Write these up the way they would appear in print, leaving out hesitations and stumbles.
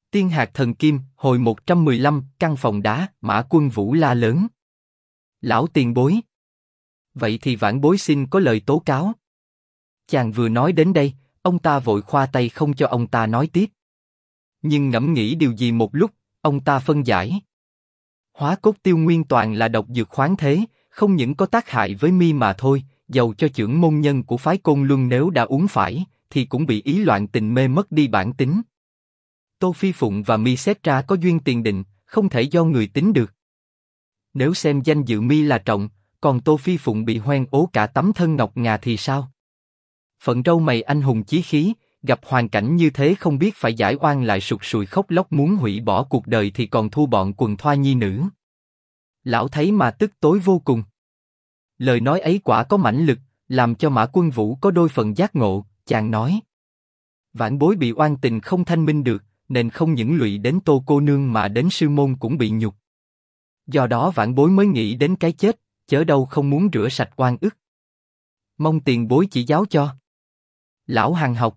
Tiên hạc thần kim, hồi 115, căn phòng đá, Mã Quân Vũ la lớn. Lão tiền bối. Vậy thì vãn bối xin có lời tố cáo. Chàng vừa nói đến đây, ông ta vội khoa tay không cho ông ta nói tiếp. Nhưng ngẫm nghĩ điều gì một lúc, ông ta phân giải. Hóa cốt tiêu nguyên toàn là độc dược khoáng thế, không những có tác hại với mi mà thôi, dầu cho chưởng môn nhân của phái Côn Luân nếu đã uống phải, thì cũng bị ý loạn tình mê mất đi bản tính. Tô Phi Phụng và mi xét ra có duyên tiền định, không thể do người tính được. Nếu xem danh dự mi là trọng, còn Tô Phi Phụng bị hoen ố cả tấm thân ngọc ngà thì sao? Phận râu mày anh hùng chí khí, gặp hoàn cảnh như thế không biết phải giải oan lại sụt sùi khóc lóc muốn hủy bỏ cuộc đời thì còn thua bọn quần thoa nhi nữ. Lão thấy mà tức tối vô cùng. Lời nói ấy quả có mãnh lực, làm cho Mã Quân Vũ có đôi phần giác ngộ. Chàng nói: vãn bối bị oan tình không thanh minh được, nên không những lụy đến Tô cô nương mà đến sư môn cũng bị nhục. Do đó vãn bối mới nghĩ đến cái chết, chớ đâu không muốn rửa sạch oan ức. Mong tiền bối chỉ giáo cho. Lão hằng học: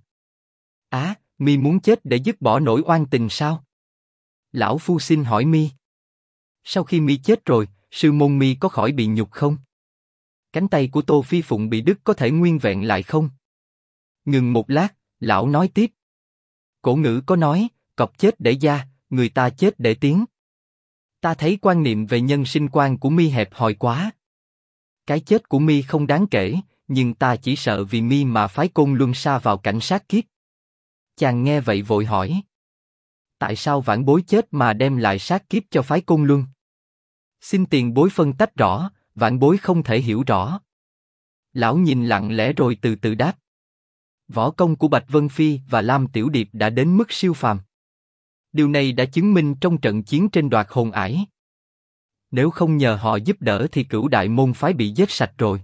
mi muốn chết để dứt bỏ nỗi oan tình sao? Lão phu xin hỏi mi. Sau khi mi chết rồi, sư môn mi có khỏi bị nhục không? Cánh tay của Tô Phi Phụng bị đứt có thể nguyên vẹn lại không? Ngừng một lát, lão nói tiếp. Cổ ngữ có nói, cọp chết để da, người ta chết để tiếng. Ta thấy quan niệm về nhân sinh quan của mi hẹp hòi quá. Cái chết của mi không đáng kể, nhưng ta chỉ sợ vì mi mà phái Côn Luân sa vào cảnh sát kiếp. Chàng nghe vậy vội hỏi: tại sao vãn bối chết mà đem lại sát kiếp cho phái Côn Luân? Xin tiền bối phân tách rõ, vãn bối không thể hiểu rõ. Lão nhìn lặng lẽ rồi từ từ đáp: võ công của Bạch Vân Phi và Lam Tiểu Điệp đã đến mức siêu phàm. Điều này đã chứng minh trong trận chiến trên Đoạt Hồn Ải. Nếu không nhờ họ giúp đỡ thì Cửu Đại môn phái bị giết sạch rồi.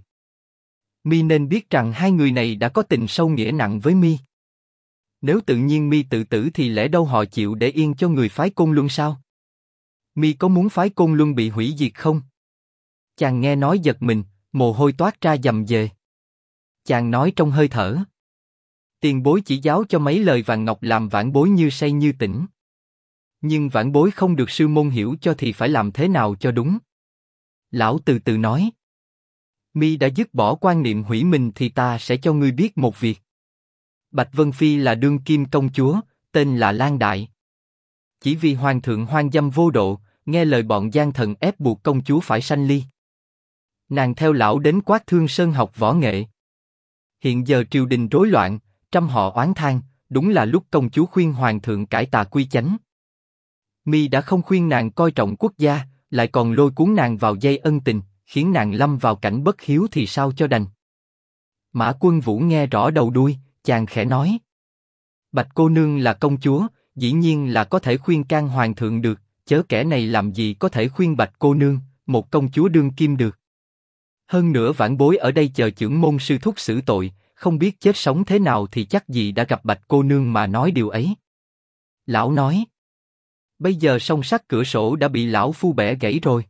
Mi nên biết rằng hai người này đã có tình sâu nghĩa nặng với mi. Nếu tự nhiên mi tự tử thì lẽ đâu họ chịu để yên cho người phái Côn Luân sao? Mi có muốn phái Côn Luân bị hủy diệt không? Chàng nghe nói giật mình, mồ hôi toát ra dầm dề. Chàng nói trong hơi thở: tiền bối chỉ giáo cho mấy lời vàng ngọc làm vãn bối như say như tỉnh. Nhưng vãn bối không được sư môn hiểu cho thì phải làm thế nào cho đúng? Lão từ từ nói: mi đã dứt bỏ quan niệm hủy mình thì ta sẽ cho ngươi biết một việc. Bạch Vân Phi là đương kim công chúa, tên là Lan Đại. Chỉ vì hoàng thượng hoang dâm vô độ, nghe lời bọn gian thần ép buộc công chúa phải sanh ly. Nàng theo lão đến Quát Thương Sơn học võ nghệ. Hiện giờ triều đình rối loạn, trăm họ oán than, đúng là lúc công chúa khuyên hoàng thượng cải tà quy chánh. Mi đã không khuyên nàng coi trọng quốc gia, lại còn lôi cuốn nàng vào dây ân tình, khiến nàng lâm vào cảnh bất hiếu thì sao cho đành. Mã Quân Vũ nghe rõ đầu đuôi, chàng khẽ nói: Bạch cô nương là công chúa, dĩ nhiên là có thể khuyên can hoàng thượng được, chớ kẻ này làm gì có thể khuyên Bạch cô nương, một công chúa đương kim được. Hơn nữa vãn bối ở đây chờ chưởng môn sư thúc xử tội, không biết chết sống thế nào thì chắc gì đã gặp Bạch cô nương mà nói điều ấy. Lão nói: bây giờ song sắt cửa sổ đã bị lão phu bẻ gãy rồi.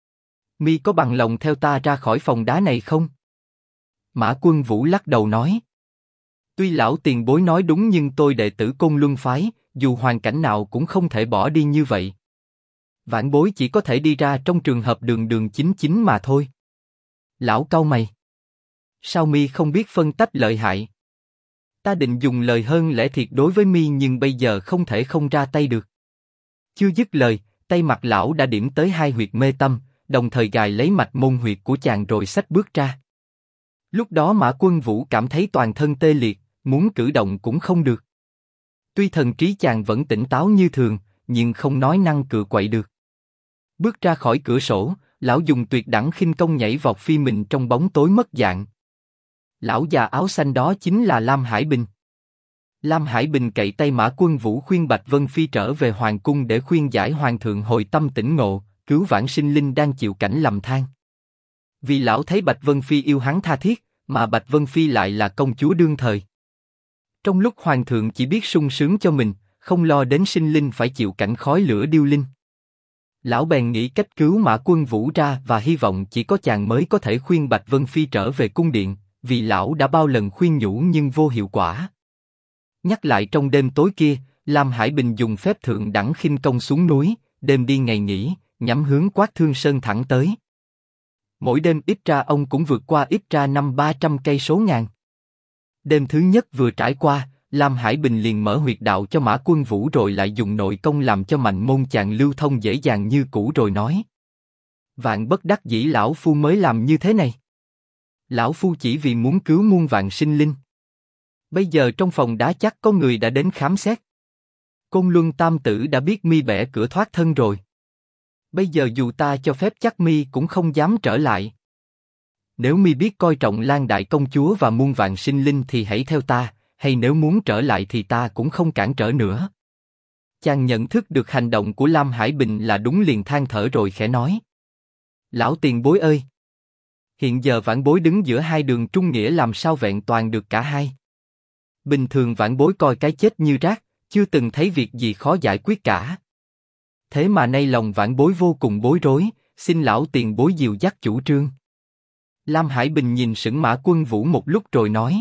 Mi có bằng lòng theo ta ra khỏi phòng đá này không? Mã Quân Vũ lắc đầu nói: tuy lão tiền bối nói đúng nhưng tôi đệ tử Côn Luân phái, dù hoàn cảnh nào cũng không thể bỏ đi như vậy. Vãn bối chỉ có thể đi ra trong trường hợp đường đường chính chính mà thôi. Lão cau mày: sao mi không biết phân tách lợi hại? Ta định dùng lời hơn lẽ thiệt đối với mi nhưng bây giờ không thể không ra tay được. Chưa dứt lời, tay mặt lão đã điểm tới hai huyệt mê tâm, đồng thời gài lấy mạch môn huyệt của chàng rồi xách bước ra. Lúc đó Mã Quân Vũ cảm thấy toàn thân tê liệt, muốn cử động cũng không được. Tuy thần trí chàng vẫn tỉnh táo như thường, nhưng không nói năng cựa quậy được. Bước ra khỏi cửa sổ, lão dùng tuyệt đẳng khinh công nhảy vọt phi mình trong bóng tối mất dạng. Lão già áo xanh đó chính là Lam Hải Bình. Lam Hải Bình cậy tay Mã Quân Vũ khuyên Bạch Vân Phi trở về hoàng cung để khuyên giải hoàng thượng hồi tâm tỉnh ngộ, cứu vãn sinh linh đang chịu cảnh lầm than. Vì lão thấy Bạch Vân Phi yêu hắn tha thiết, mà Bạch Vân Phi lại là công chúa đương thời. Trong lúc hoàng thượng chỉ biết sung sướng cho mình, không lo đến sinh linh phải chịu cảnh khói lửa điêu linh. Lão bèn nghĩ cách cứu Mã Quân Vũ ra và hy vọng chỉ có chàng mới có thể khuyên Bạch Vân Phi trở về cung điện, vì lão đã bao lần khuyên nhủ nhưng vô hiệu quả. Nhắc lại trong đêm tối kia, Lam Hải Bình dùng phép thượng đẳng khinh công xuống núi, đêm đi ngày nghỉ, nhắm hướng Quát Thương Sơn thẳng tới. Mỗi đêm ít ra ông cũng vượt qua ít ra 500-300 cây số ngàn. Đêm thứ nhất vừa trải qua, Lam Hải Bình liền mở huyệt đạo cho Mã Quân Vũ rồi lại dùng nội công làm cho mạnh môn chàng lưu thông dễ dàng như cũ rồi nói. Vạn bất đắc dĩ lão phu mới làm như thế này. Lão phu chỉ vì muốn cứu muôn vạn sinh linh. Bây giờ trong phòng đá chắc có người đã đến khám xét. Côn Luân Tam Tử đã biết mi bẻ cửa thoát thân rồi. Bây giờ dù ta cho phép chắc mi cũng không dám trở lại. Nếu mi biết coi trọng Lan Đại Công Chúa và muôn vạn sinh linh thì hãy theo ta, hay nếu muốn trở lại thì ta cũng không cản trở nữa. Chàng nhận thức được hành động của Lam Hải Bình là đúng liền than thở rồi khẽ nói. Lão tiền bối ơi! Hiện giờ vãn bối đứng giữa hai đường trung nghĩa làm sao vẹn toàn được cả hai. Bình thường vãn bối coi cái chết như rác, chưa từng thấy việc gì khó giải quyết cả. Thế mà nay lòng vãn bối vô cùng bối rối, xin lão tiền bối dìu dắt chủ trương. Lam Hải Bình nhìn sững Mã Quân Vũ một lúc rồi nói.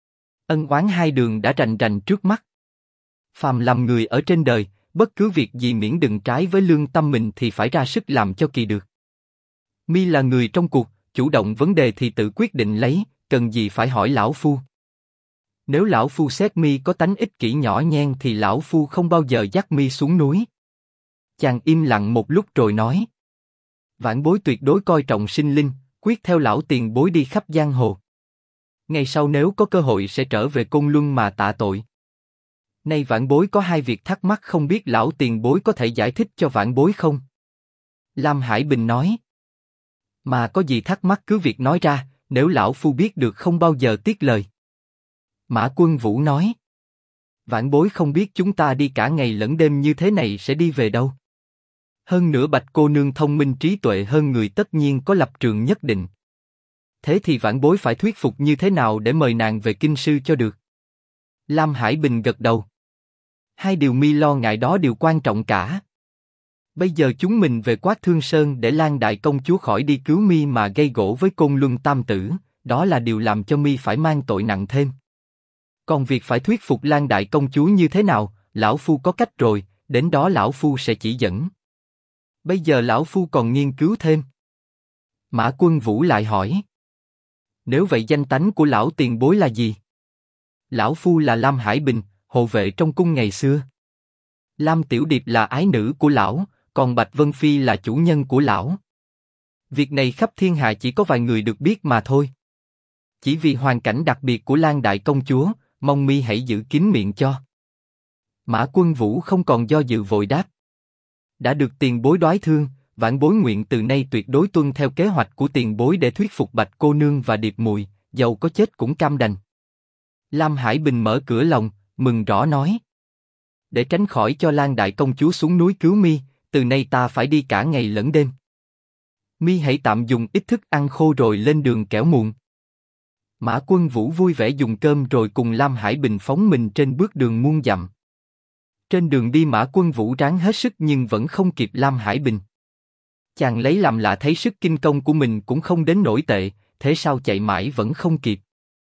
Ân oán hai đường đã rành rành trước mắt. Phàm làm người ở trên đời, bất cứ việc gì miễn đừng trái với lương tâm mình thì phải ra sức làm cho kỳ được. Mi là người trong cuộc, chủ động vấn đề thì tự quyết định lấy, cần gì phải hỏi lão phu. Nếu lão phu xét mi có tánh ích kỷ nhỏ nhen thì lão phu không bao giờ dắt mi xuống núi. Chàng im lặng một lúc rồi nói. Vãn bối tuyệt đối coi trọng sinh linh, quyết theo lão tiền bối đi khắp giang hồ. Ngày sau nếu có cơ hội sẽ trở về Côn Luân mà tạ tội. Nay vãn bối có hai việc thắc mắc không biết lão tiền bối có thể giải thích cho vãn bối không? Lam Hải Bình nói. Mà có gì thắc mắc cứ việc nói ra, nếu lão phu biết được không bao giờ tiếc lời. Mã Quân Vũ nói. Vãn bối không biết chúng ta đi cả ngày lẫn đêm như thế này sẽ đi về đâu. Hơn nữa Bạch cô nương thông minh trí tuệ hơn người tất nhiên có lập trường nhất định. Thế thì vãn bối phải thuyết phục như thế nào để mời nàng về kinh sư cho được? Lam Hải Bình gật đầu. Hai điều mi lo ngại đó đều quan trọng cả. Bây giờ chúng mình về Quát Thương Sơn để Lan Đại Công Chúa khỏi đi cứu mi mà gây gổ với Côn Luân Tam Tử, đó là điều làm cho mi phải mang tội nặng thêm. Còn việc phải thuyết phục Lan Đại Công Chúa như thế nào, lão phu có cách rồi, đến đó lão phu sẽ chỉ dẫn. Bây giờ lão phu còn nghiên cứu thêm. Mã Quân Vũ lại hỏi. Nếu vậy danh tánh của lão tiền bối là gì? Lão phu là Lam Hải Bình, hộ vệ trong cung ngày xưa. Lam Tiểu Điệp là ái nữ của lão, còn Bạch Vân Phi là chủ nhân của lão. Việc này khắp thiên hạ chỉ có vài người được biết mà thôi. Chỉ vì hoàn cảnh đặc biệt của Lan Đại Công Chúa, mong mi hãy giữ kín miệng cho. Mã Quân Vũ không còn do dự vội đáp. Đã được tiền bối đoái thương, vãn bối nguyện từ nay tuyệt đối tuân theo kế hoạch của tiền bối để thuyết phục Bạch cô nương và Điệp Mùi, dầu có chết cũng cam đành. Lam Hải Bình mở cửa lòng, mừng rõ nói. Để tránh khỏi cho Lan Đại Công Chúa xuống núi cứu mi, từ nay ta phải đi cả ngày lẫn đêm. Mi hãy tạm dùng ít thức ăn khô rồi lên đường kẻo muộn. Mã Quân Vũ vui vẻ dùng cơm rồi cùng Lam Hải Bình phóng mình trên bước đường muôn dặm. Trên đường đi Mã Quân Vũ ráng hết sức nhưng vẫn không kịp Lam Hải Bình. Chàng lấy làm lạ thấy sức kinh công của mình cũng không đến nổi tệ, thế sao chạy mãi vẫn không kịp.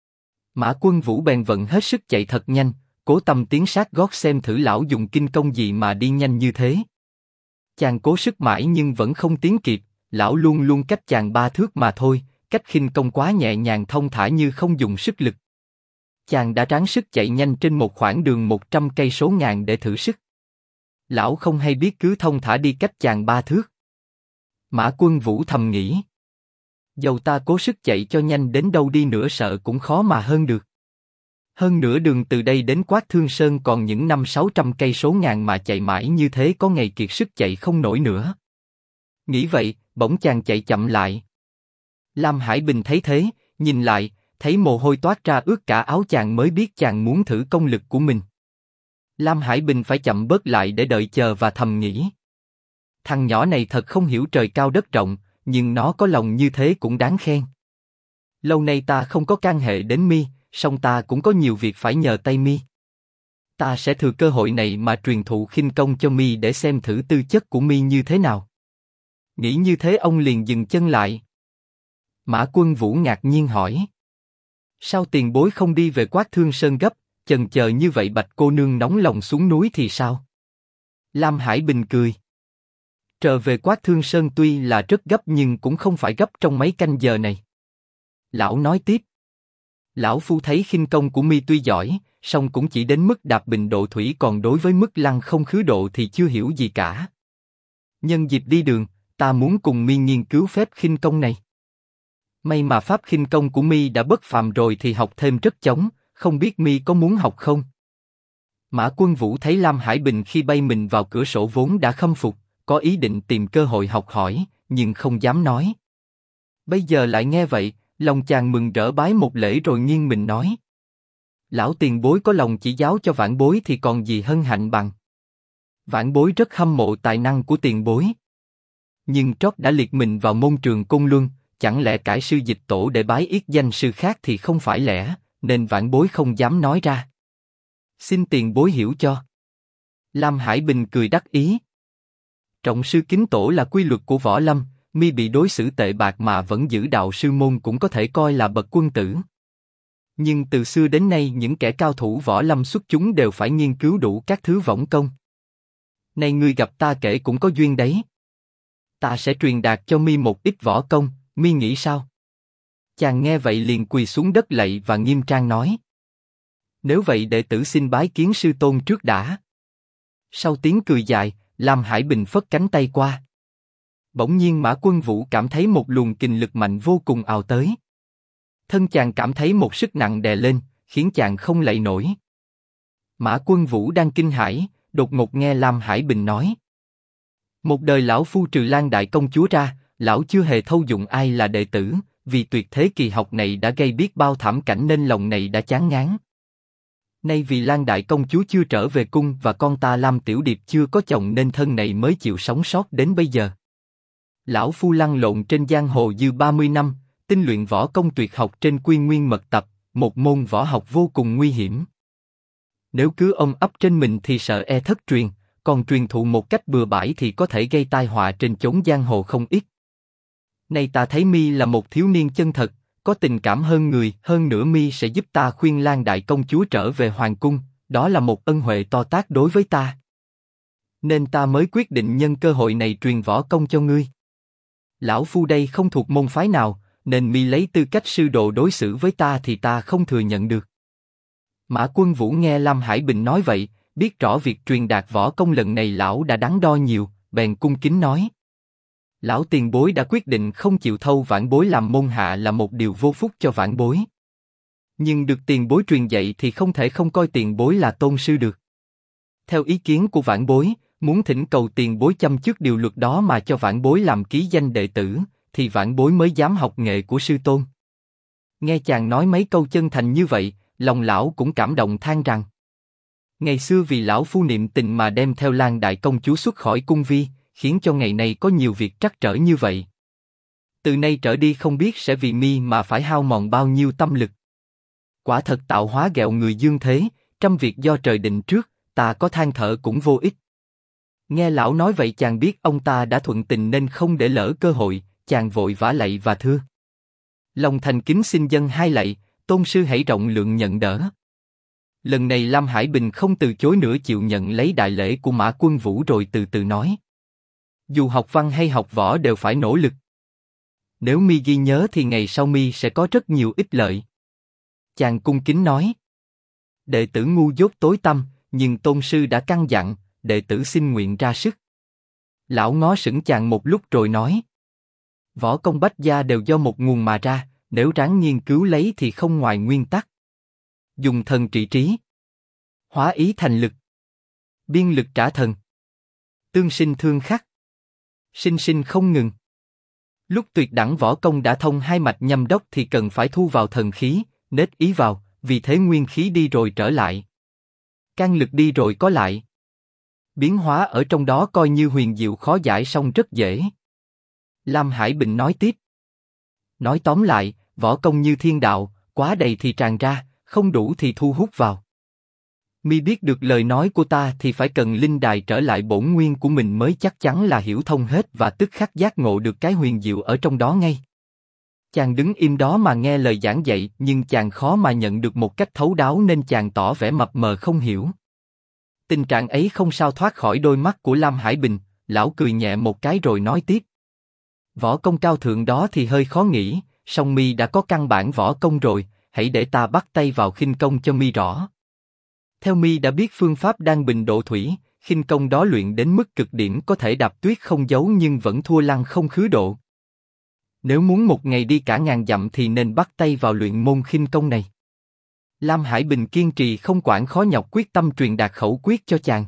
Mã Quân Vũ bèn vận hết sức chạy thật nhanh, cố tâm tiến sát gót xem thử lão dùng kinh công gì mà đi nhanh như thế. Chàng cố sức mãi nhưng vẫn không tiến kịp, lão luôn luôn cách chàng 3 thước mà thôi, cách khinh công quá nhẹ nhàng thông thả như không dùng sức lực. Chàng đã ráng sức chạy nhanh trên một khoảng đường 100 cây số ngàn để thử sức. Lão không hay biết cứ thông thả đi cách chàng 3 thước. Mã Quân Vũ thầm nghĩ. Dầu ta cố sức chạy cho nhanh đến đâu đi nữa sợ cũng khó mà hơn được. Hơn nữa đường từ đây đến Quát Thương Sơn còn những 500-600 cây số ngàn mà chạy mãi như thế có ngày kiệt sức chạy không nổi nữa. Nghĩ vậy, bỗng chàng chạy chậm lại. Lam Hải Bình thấy thế, nhìn lại, thấy mồ hôi toát ra ướt cả áo chàng mới biết chàng muốn thử công lực của mình. Lam Hải Bình phải chậm bớt lại để đợi chờ và thầm nghĩ. Thằng nhỏ này thật không hiểu trời cao đất rộng, nhưng nó có lòng như thế cũng đáng khen. Lâu nay ta không có can hệ đến mi, song ta cũng có nhiều việc phải nhờ tay mi. Ta sẽ thừa cơ hội này mà truyền thụ khinh công cho mi để xem thử tư chất của mi như thế nào. Nghĩ như thế ông liền dừng chân lại. Mã Quân Vũ ngạc nhiên hỏi. Sao tiền bối không đi về Quát Thương Sơn gấp, chần chờ như vậy Bạch cô nương nóng lòng xuống núi thì sao? Lam Hải Bình cười. Trở về Quát Thương Sơn tuy là rất gấp nhưng cũng không phải gấp trong mấy canh giờ này. Lão nói tiếp. Lão phu thấy khinh công của mi tuy giỏi, song cũng chỉ đến mức đạp bình độ thủy, còn đối với mức lăng không khứ độ thì chưa hiểu gì cả. Nhân dịp đi đường, ta muốn cùng mi nghiên cứu phép khinh công này. May mà pháp khinh công của mi đã bất phàm rồi thì học thêm rất chóng, không biết mi có muốn học không? Mã Quân Vũ thấy Lam Hải Bình khi bay mình vào cửa sổ vốn đã khâm phục, có ý định tìm cơ hội học hỏi, nhưng không dám nói. Bây giờ lại nghe vậy, lòng chàng mừng rỡ bái một lễ rồi nghiêng mình nói: Lão tiền bối có lòng chỉ giáo cho vãn bối thì còn gì hân hạnh bằng. Vãn bối rất hâm mộ tài năng của tiền bối. Nhưng trót đã liệt mình vào môn trường Côn Luân, chẳng lẽ cải sư dịch tổ để bái yết danh sư khác thì không phải lẽ, nên vãn bối không dám nói ra. Xin tiền bối hiểu cho. Lam Hải Bình cười đắc ý. Trọng sư kính tổ là quy luật của võ lâm, mi bị đối xử tệ bạc mà vẫn giữ đạo sư môn cũng có thể coi là bậc quân tử. Nhưng từ xưa đến nay những kẻ cao thủ võ lâm xuất chúng đều phải nghiên cứu đủ các thứ võng công. Nay ngươi gặp ta kể cũng có duyên đấy. Ta sẽ truyền đạt cho mi một ít võ công, mi nghĩ sao? Chàng nghe vậy liền quỳ xuống đất lạy và nghiêm trang nói: Nếu vậy đệ tử xin bái kiến sư tôn trước đã. Sau tiếng cười dài, Lam Hải Bình phất cánh tay qua. Bỗng nhiên Mã Quân Vũ cảm thấy một luồng kình lực mạnh vô cùng ào tới. Thân chàng cảm thấy một sức nặng đè lên, khiến chàng không lạy nổi. Mã Quân Vũ đang kinh hãi, đột ngột nghe Lam Hải Bình nói: Một đời lão phu trừ Lan đại công chúa ra, lão chưa hề thâu dụng ai là đệ tử, vì tuyệt thế kỳ học này đã gây biết bao thảm cảnh nên lòng này đã chán ngán. Nay vì Lan đại công chúa chưa trở về cung và con ta Lam Tiểu Điệp chưa có chồng nên thân này mới chịu sống sót đến bây giờ. Lão phu lăn lộn trên giang hồ dư 30 năm, tinh luyện võ công tuyệt học trên Quy Nguyên Mật Tập, một môn võ học vô cùng nguy hiểm. Nếu cứ ôm ấp trên mình thì sợ e thất truyền, còn truyền thụ một cách bừa bãi thì có thể gây tai họa trên chốn giang hồ không ít. Nay ta thấy mi là một thiếu niên chân thật, có tình cảm hơn người, hơn nữa mi sẽ giúp ta khuyên Lan đại công chúa trở về hoàng cung, đó là một ân huệ to tát đối với ta. Nên ta mới quyết định nhân cơ hội này truyền võ công cho ngươi. Lão phu đây không thuộc môn phái nào, nên mi lấy tư cách sư đồ đối xử với ta thì ta không thừa nhận được. Mã Quân Vũ nghe Lam Hải Bình nói vậy, biết rõ việc truyền đạt võ công lần này lão đã đắn đo nhiều, bèn cung kính nói: Lão tiền bối đã quyết định không chịu thâu vãn bối làm môn hạ là một điều vô phúc cho vãn bối. Nhưng được tiền bối truyền dạy thì không thể không coi tiền bối là tôn sư được. Theo ý kiến của vãn bối, muốn thỉnh cầu tiền bối châm trước điều luật đó mà cho vãn bối làm ký danh đệ tử, thì vãn bối mới dám học nghệ của sư tôn. Nghe chàng nói mấy câu chân thành như vậy, lòng lão cũng cảm động than rằng: Ngày xưa vì lão phu niệm tình mà đem theo Lan đại công chúa xuất khỏi cung vi, khiến cho ngày nay có nhiều việc trắc trở như vậy. Từ nay trở đi không biết sẽ vì mi mà phải hao mòn bao nhiêu tâm lực. Quả thật tạo hóa ghẹo người dương thế, trăm việc do trời định trước, ta có than thở cũng vô ích. Nghe lão nói vậy chàng biết ông ta đã thuận tình nên không để lỡ cơ hội, chàng vội vã lạy và thưa: Lòng thành kính xin dâng hai lạy, tôn sư hãy rộng lượng nhận đỡ. Lần này Lam Hải Bình không từ chối nữa, chịu nhận lấy đại lễ của Mã Quân Vũ rồi từ từ nói: Dù học văn hay học võ đều phải nỗ lực. Nếu mi ghi nhớ thì ngày sau mi sẽ có rất nhiều ích lợi. Chàng cung kính nói: Đệ tử ngu dốt tối tăm, nhưng tôn sư đã căn dặn, đệ tử xin nguyện ra sức. Lão ngó sững chàng một lúc rồi nói: Võ công bách gia đều do một nguồn mà ra, nếu ráng nghiên cứu lấy thì không ngoài nguyên tắc. Dùng thần trị trí, hóa ý thành lực, biên lực trả thần, tương sinh thương khắc, sinh sinh không ngừng. Lúc tuyệt đẳng võ công đã thông hai mạch nhâm đốc thì cần phải thu vào thần khí, nết ý vào, vì thế nguyên khí đi rồi trở lại, can lực đi rồi có lại. Biến hóa ở trong đó coi như huyền diệu khó giải song rất dễ. Lam Hải Bình nói tiếp: Nói tóm lại, võ công như thiên đạo, quá đầy thì tràn ra, không đủ thì thu hút vào. Mi biết được lời nói của ta thì phải cần linh đài trở lại bổn nguyên của mình mới chắc chắn là hiểu thông hết và tức khắc giác ngộ được cái huyền diệu ở trong đó ngay. Chàng đứng im đó mà nghe lời giảng dạy, nhưng chàng khó mà nhận được một cách thấu đáo nên chàng tỏ vẻ mập mờ không hiểu. Tình trạng ấy không sao thoát khỏi đôi mắt của Lam Hải Bình. Lão cười nhẹ một cái rồi nói tiếp. Võ công cao thượng đó thì hơi khó nghĩ, song mi đã có căn bản võ công rồi, hãy để ta bắt tay vào khinh công cho mi rõ. Theo mi đã biết phương pháp đan bình độ thủy, khinh công đó luyện đến mức cực điểm có thể đạp tuyết không dấu nhưng vẫn thua lăng không khứ độ. Nếu muốn một ngày đi cả ngàn dặm thì nên bắt tay vào luyện môn khinh công này. Lam Hải Bình kiên trì không quản khó nhọc quyết tâm truyền đạt khẩu quyết cho chàng.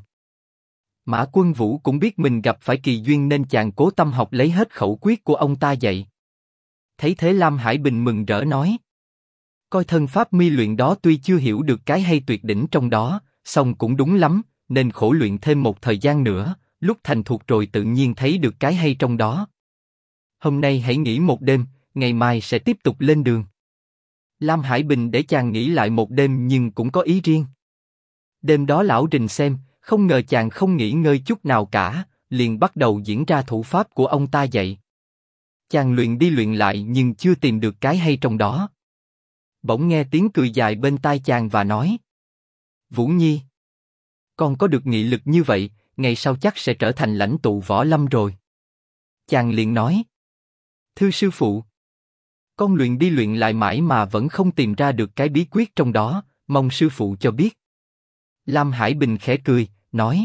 Mã Quân Vũ cũng biết mình gặp phải kỳ duyên nên chàng cố tâm học lấy hết khẩu quyết của ông ta dạy. Thấy thế Lam Hải Bình mừng rỡ nói. Coi thân pháp mi luyện đó tuy chưa hiểu được cái hay tuyệt đỉnh trong đó, song cũng đúng lắm, nên khổ luyện thêm một thời gian nữa, lúc thành thục rồi tự nhiên thấy được cái hay trong đó. Hôm nay hãy nghỉ một đêm, ngày mai sẽ tiếp tục lên đường. Lam Hải Bình để chàng nghỉ lại một đêm nhưng cũng có ý riêng. Đêm đó lão rình xem, không ngờ chàng không nghỉ ngơi chút nào cả, liền bắt đầu diễn ra thủ pháp của ông ta dạy. Chàng luyện đi luyện lại nhưng chưa tìm được cái hay trong đó. Bỗng nghe tiếng cười dài bên tai chàng và nói. Vũ Nhi, con có được nghị lực như vậy, ngày sau chắc sẽ trở thành lãnh tụ võ lâm rồi. Chàng liền nói. Thưa sư phụ, con luyện đi luyện lại mãi mà vẫn không tìm ra được cái bí quyết trong đó, mong sư phụ cho biết. Lam Hải Bình khẽ cười, nói.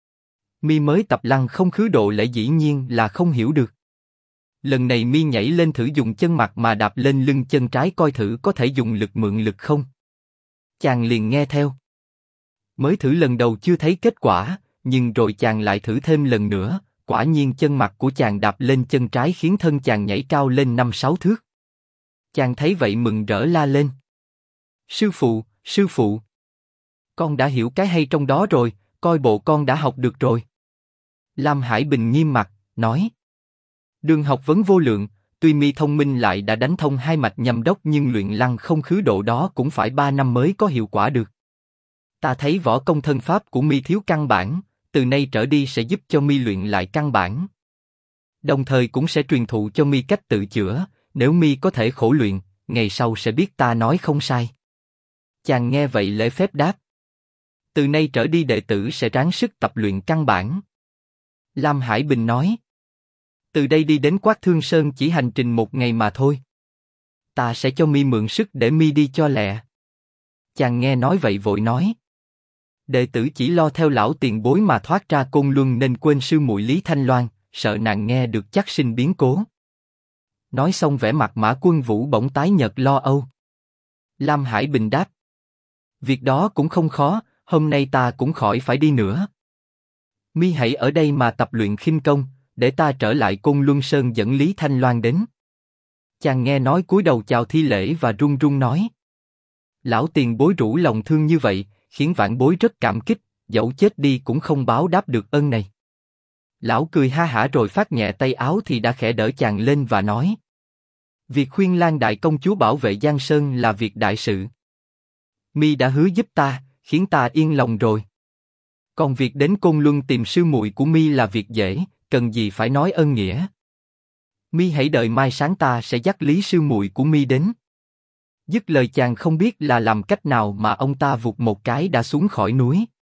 Mi mới tập lăng không khứ độ lẽ dĩ nhiên là không hiểu được. Lần này mi nhảy lên thử dùng chân mặt mà đạp lên lưng chân trái coi thử có thể dùng lực mượn lực không. Chàng liền nghe theo. Mới thử lần đầu chưa thấy kết quả, nhưng rồi chàng lại thử thêm lần nữa, quả nhiên chân mặt của chàng đạp lên chân trái khiến thân chàng nhảy cao lên 5-6 thước. Chàng thấy vậy mừng rỡ la lên. Sư phụ, sư phụ! Con đã hiểu cái hay trong đó rồi, coi bộ con đã học được rồi. Lam Hải Bình nghiêm mặt, nói. Đường học vấn vô lượng, tuy mi thông minh lại đã đánh thông hai mạch nhâm đốc nhưng luyện lăng không khứ độ đó cũng phải 3 năm mới có hiệu quả được. Ta thấy võ công thân pháp của mi thiếu căn bản, từ nay trở đi sẽ giúp cho mi luyện lại căn bản. Đồng thời cũng sẽ truyền thụ cho mi cách tự chữa, nếu mi có thể khổ luyện, ngày sau sẽ biết ta nói không sai. Chàng nghe vậy lễ phép đáp. Từ nay trở đi đệ tử sẽ ráng sức tập luyện căn bản. Lam Hải Bình nói. Từ đây đi đến Quát Thương Sơn chỉ hành trình 1 ngày mà thôi. Ta sẽ cho mi mượn sức để mi đi cho lẹ. Chàng nghe nói vậy vội nói. Đệ tử chỉ lo theo lão tiền bối mà thoát ra Côn Luân nên quên sư muội Lý Thanh Loan, sợ nàng nghe được chắc sinh biến cố. Nói xong vẻ mặt Mã Quân Vũ bỗng tái nhợt lo âu. Lam Hải Bình đáp. Việc đó cũng không khó, hôm nay ta cũng khỏi phải đi nữa. Mi hãy ở đây mà tập luyện khinh công, để ta trở lại Côn Luân Sơn dẫn Lý Thanh Loan đến. Chàng nghe nói cúi đầu chào thi lễ và run run nói. Lão tiền bối rủ lòng thương như vậy, khiến vãn bối rất cảm kích, dẫu chết đi cũng không báo đáp được ơn này. Lão cười ha hả rồi phát nhẹ tay áo thì đã khẽ đỡ chàng lên và nói. Việc khuyên Lan đại công chúa bảo vệ Giang Sơn là việc đại sự. Mi đã hứa giúp ta, khiến ta yên lòng rồi. Còn việc đến Côn Luân tìm sư muội của Mi là việc dễ, cần gì phải nói ơn nghĩa. Mi hãy đợi mai sáng ta sẽ dắt Lý sư muội của Mi đến. Dứt lời chàng không biết là làm cách nào mà ông ta vụt một cái đã xuống khỏi núi.